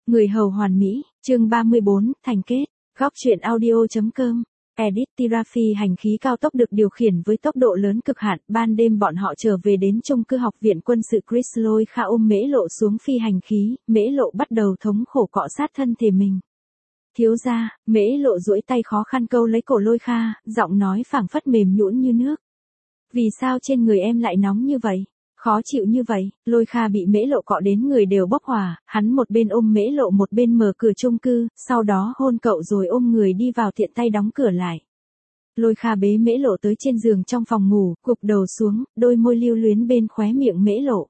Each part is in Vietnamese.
Người hầu hoàn mỹ, chương 34, thành kết, góc truyện audio.com. Edit Tirafi hành khí cao tốc được điều khiển với tốc độ lớn cực hạn. Ban đêm bọn họ trở về đến chung cư học viện quân sự Chris. Lôi Kha ôm Mễ Lộ xuống phi hành khí, Mễ Lộ bắt đầu thống khổ cọ sát thân thể mình. Thiếu gia, Mễ Lộ duỗi tay khó khăn câu lấy cổ Lôi Kha, giọng nói phảng phất mềm nhũn như nước. Vì sao trên người em lại nóng như vậy? Khó chịu như vậy? Lôi Kha bị Mễ Lộ cọ đến người đều bốc hỏa, hắn một bên ôm Mễ Lộ một bên mở cửa chung cư, sau đó hôn cậu rồi ôm người đi vào tiện tay đóng cửa lại. Lôi Kha bế Mễ Lộ tới trên giường trong phòng ngủ, gục đầu xuống, đôi môi lưu luyến bên khóe miệng Mễ Lộ.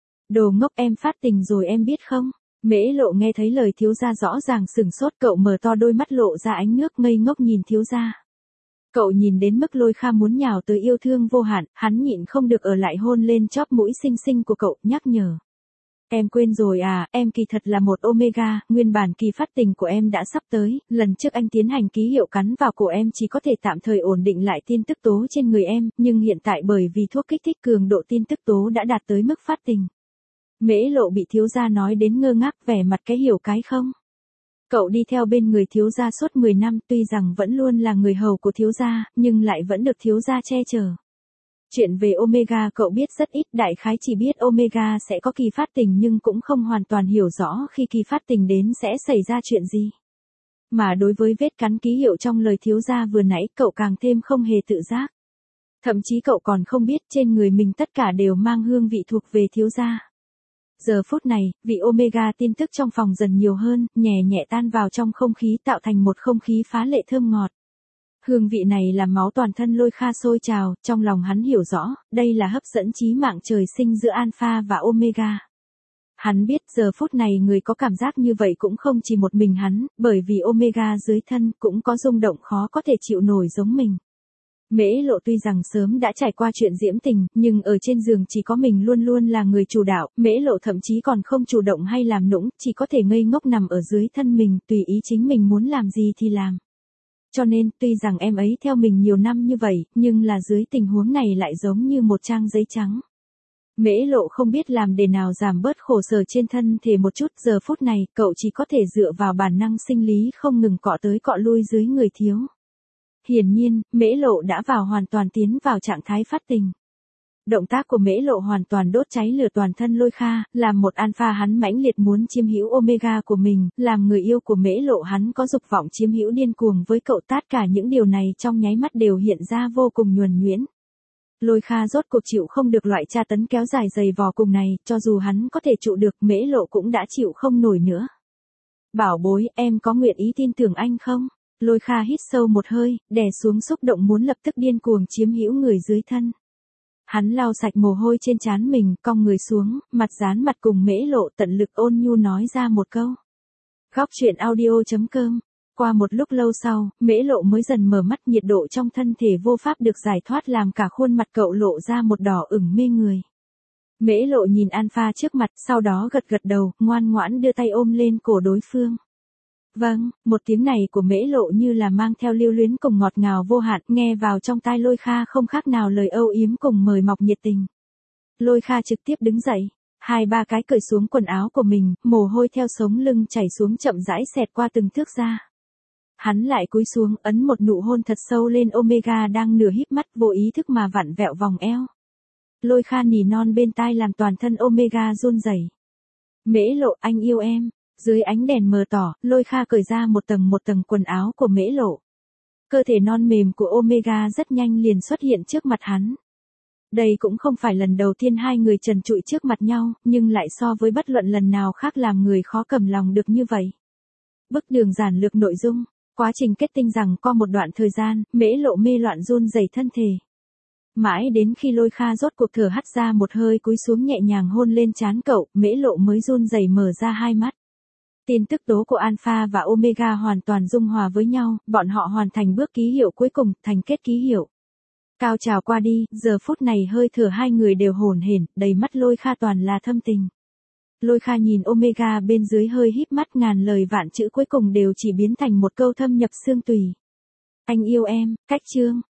Đồ ngốc, em phát tình rồi em biết không? Mễ Lộ nghe thấy lời thiếu gia rõ ràng sửng sốt, cậu mở to đôi mắt lộ ra ánh nước ngây ngốc nhìn thiếu gia. Cậu nhìn đến mức Lôi Kha muốn nhào tới yêu thương vô hạn, hắn nhịn không được ở lại hôn lên chóp mũi xinh xinh của cậu, nhắc nhở. Em quên rồi à, em kỳ thật là một Omega, nguyên bản kỳ phát tình của em đã sắp tới, lần trước anh tiến hành ký hiệu cắn vào cổ em chỉ có thể tạm thời ổn định lại tin tức tố trên người em, nhưng hiện tại bởi vì thuốc kích thích cường độ tin tức tố đã đạt tới mức phát tình. Mễ Lộ bị thiếu gia nói đến ngơ ngác, vẻ mặt cái hiểu cái không. Cậu đi theo bên người thiếu gia suốt 10 năm, tuy rằng vẫn luôn là người hầu của thiếu gia, nhưng lại vẫn được thiếu gia che chở. Chuyện về Omega cậu biết rất ít, đại khái chỉ biết Omega sẽ có kỳ phát tình nhưng cũng không hoàn toàn hiểu rõ khi kỳ phát tình đến sẽ xảy ra chuyện gì. Mà đối với vết cắn ký hiệu trong lời thiếu gia vừa nãy, cậu càng thêm không hề tự giác. Thậm chí cậu còn không biết trên người mình tất cả đều mang hương vị thuộc về thiếu gia. Giờ phút này, vị Omega tin tức trong phòng dần nhiều hơn, nhẹ nhẹ tan vào trong không khí tạo thành một không khí phá lệ thơm ngọt. Hương vị này làm máu toàn thân Lôi Kha sôi trào, trong lòng hắn hiểu rõ, đây là hấp dẫn chí mạng trời sinh giữa Alpha và Omega. Hắn biết giờ phút này người có cảm giác như vậy cũng không chỉ một mình hắn, bởi vì Omega dưới thân cũng có rung động khó có thể chịu nổi giống mình. Mễ Lộ tuy rằng sớm đã trải qua chuyện diễm tình, nhưng ở trên giường chỉ có mình luôn luôn là người chủ đạo, Mễ Lộ thậm chí còn không chủ động hay làm nũng, chỉ có thể ngây ngốc nằm ở dưới thân mình, tùy ý chính mình muốn làm gì thì làm. Cho nên, tuy rằng em ấy theo mình nhiều năm như vậy, nhưng là dưới tình huống này lại giống như một trang giấy trắng. Mễ Lộ không biết làm để nào giảm bớt khổ sở trên thân thể một chút, giờ phút này, cậu chỉ có thể dựa vào bản năng sinh lý không ngừng cọ tới cọ lui dưới người thiếu. Hiển nhiên, Mễ Lộ đã hoàn toàn tiến vào trạng thái phát tình. Động tác của Mễ Lộ hoàn toàn đốt cháy lửa toàn thân Lôi Kha, làm một Alpha hắn mãnh liệt muốn chiếm hữu Omega của mình, làm người yêu của Mễ Lộ hắn có dục vọng chiếm hữu điên cuồng với cậu, tất cả những điều này trong nháy mắt đều hiện ra vô cùng nhuần nhuyễn. Lôi Kha rốt cuộc chịu không được loại tra tấn kéo dài dày vò cùng này, cho dù hắn có thể trụ được, Mễ Lộ cũng đã chịu không nổi nữa. Bảo bối, em có nguyện ý tin tưởng anh không? Lôi Kha hít sâu một hơi, đè xuống xúc động muốn lập tức điên cuồng chiếm hữu người dưới thân. Hắn lau sạch mồ hôi trên trán mình, cong người xuống, mặt dán mặt cùng Mễ Lộ, tận lực ôn nhu nói ra một câu. Góc truyện audio.com. Qua một lúc lâu sau, Mễ Lộ mới dần mở mắt, nhiệt độ trong thân thể vô pháp được giải thoát làm cả khuôn mặt cậu lộ ra một đỏ ửng mê người. Mễ Lộ nhìn Alpha trước mặt, sau đó gật gật đầu, ngoan ngoãn đưa tay ôm lên cổ đối phương. Vâng, một tiếng này của Mễ Lộ như là mang theo lưu luyến cùng ngọt ngào vô hạn, nghe vào trong tai Lôi Kha không khác nào lời âu yếm cùng mời mọc nhiệt tình. Lôi Kha trực tiếp đứng dậy, 2-3 cái cởi xuống quần áo của mình, mồ hôi theo sống lưng chảy xuống chậm rãi xẹt qua từng thước da. Hắn lại cúi xuống, ấn một nụ hôn thật sâu lên Omega đang nửa híp mắt, vô ý thức mà vặn vẹo vòng eo. Lôi Kha nỉ non bên tai làm toàn thân Omega run rẩy. Mễ Lộ, anh yêu em. Dưới ánh đèn mờ tỏ, Lôi Kha cởi ra một tầng quần áo của Mễ Lộ. Cơ thể non mềm của Omega rất nhanh liền xuất hiện trước mặt hắn. Đây cũng không phải lần đầu tiên hai người trần trụi trước mặt nhau, nhưng lại so với bất luận lần nào khác làm người khó cầm lòng được như vậy. Bức đường giản lược nội dung, quá trình kết tinh rằng qua một đoạn thời gian, Mễ Lộ mê loạn run rẩy thân thể. Mãi đến khi Lôi Kha rốt cuộc thở hắt ra một hơi cúi xuống nhẹ nhàng hôn lên trán cậu, Mễ Lộ mới run rẩy mở ra hai mắt. Tin tức tố của Alpha và Omega hoàn toàn dung hòa với nhau, bọn họ hoàn thành bước ký hiệu cuối cùng, thành kết ký hiệu. Cao trào qua đi, giờ phút này hơi thở hai người đều hổn hển, đầy mắt Lôi Kha toàn là thâm tình. Lôi Kha nhìn Omega bên dưới hơi híp mắt, ngàn lời vạn chữ cuối cùng đều chỉ biến thành một câu thâm nhập xương tủy. Anh yêu em, cách chương.